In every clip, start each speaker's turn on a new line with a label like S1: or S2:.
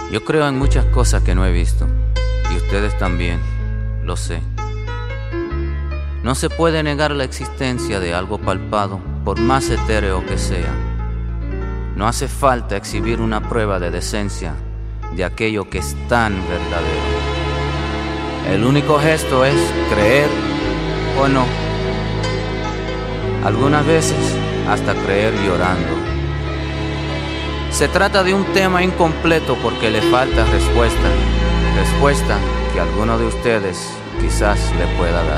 S1: Yo creo en muchas cosas que no he visto, y ustedes también, lo sé. No se puede negar la existencia de algo palpado, por más etéreo que sea. No hace falta exhibir una prueba de decencia de aquello que es tan verdadero. El único gesto es creer o no. Algunas veces hasta creer llorando. Se trata de un tema incompleto porque le falta respuesta. Respuesta que alguno de ustedes quizás le pueda dar.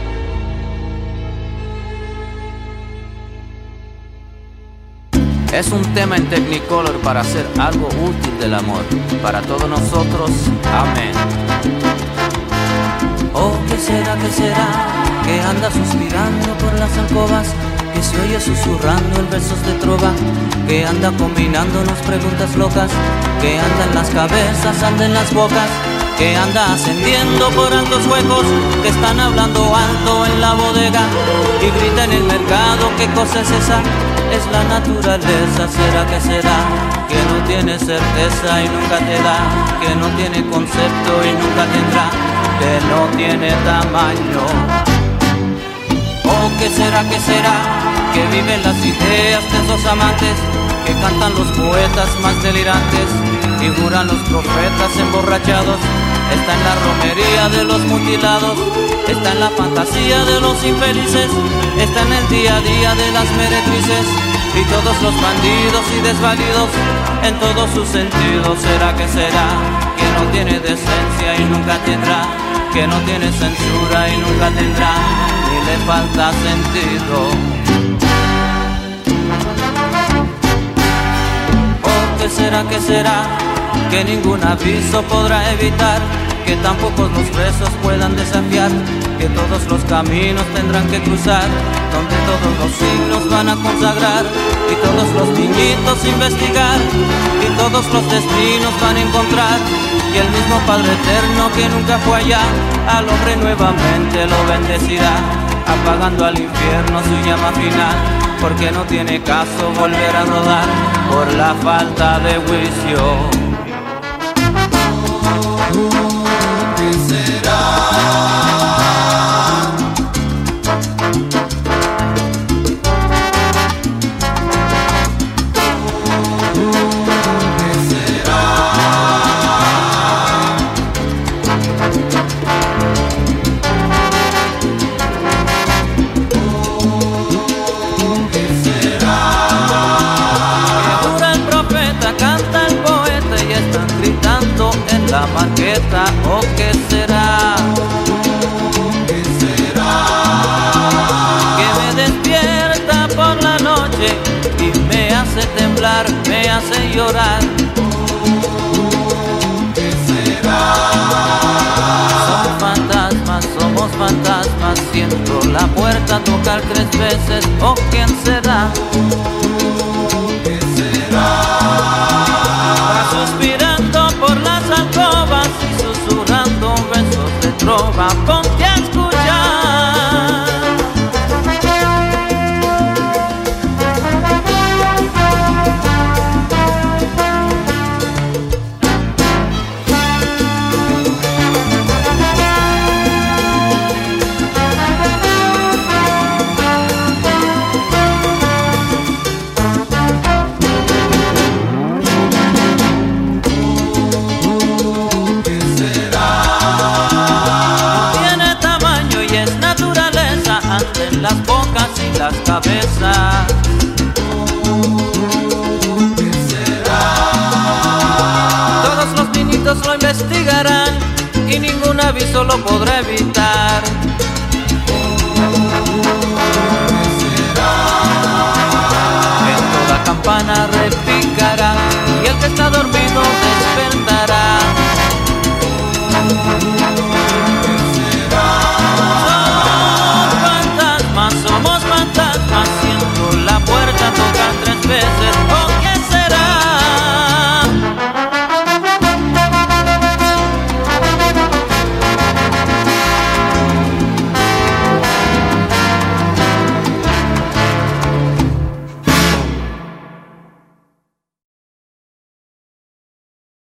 S1: Es un tema en Technicolor para hacer algo útil del amor. Para todos nosotros, amén.
S2: Oh, ¿qué será, que anda suspirando por las alcobas? Que se oye susurrando en versos de trova, que anda combinándonos preguntas locas, que anda en las cabezas, anda en las bocas, que anda ascendiendo por altos huecos, que están hablando alto en la bodega y grita en el mercado. ¿Qué cosa es esa? Es la naturaleza. ¿Será que será? Que no tiene certeza y nunca te da, que no tiene concepto y nunca tendrá, que no tiene tamaño. Oh, ¿qué será, que viven las ideas de esos amantes, que cantan los poetas más delirantes y juran los profetas emborrachados? Está en la romería de los mutilados, está en la fantasía de los infelices, está en el día a día de las meretrices y todos los bandidos y desvalidos en todos sus sentidos. ¿Será que no tiene decencia y nunca tendrá, que no tiene censura y nunca tendrá, ni le falta sentido? ¿O qué será, que ningún aviso podrá evitar, que tampoco los presos puedan desafiar, que todos los caminos tendrán que cruzar, donde todos los signos van a consagrar, y todos los niñitos investigar, y todos los destinos van a encontrar, y el mismo Padre Eterno que nunca fue allá, al hombre nuevamente lo bendecirá, apagando al infierno su llama final, porque no tiene caso volver a rodar por la falta de juicio.
S3: ¿Qué será?
S2: La maqueta, ¿o qué será?
S3: ¿Qué será?
S2: Que me despierta por la noche y me hace temblar, me hace llorar.
S3: ¿Qué será?
S2: Somos fantasmas, siento la puerta tocar 3 veces, ¿o quién será?
S3: ¿Qué será?
S2: Va suspirando por las alcobas y susurrando besos de trova. Ponte a escuchar. En las bocas y las cabezas.
S3: ¿Qué será?
S2: Todos los niñitos lo investigarán y ningún aviso lo podrá evitar.
S3: ¿Qué será?
S2: En toda campana repicará y el que está dormido despertará.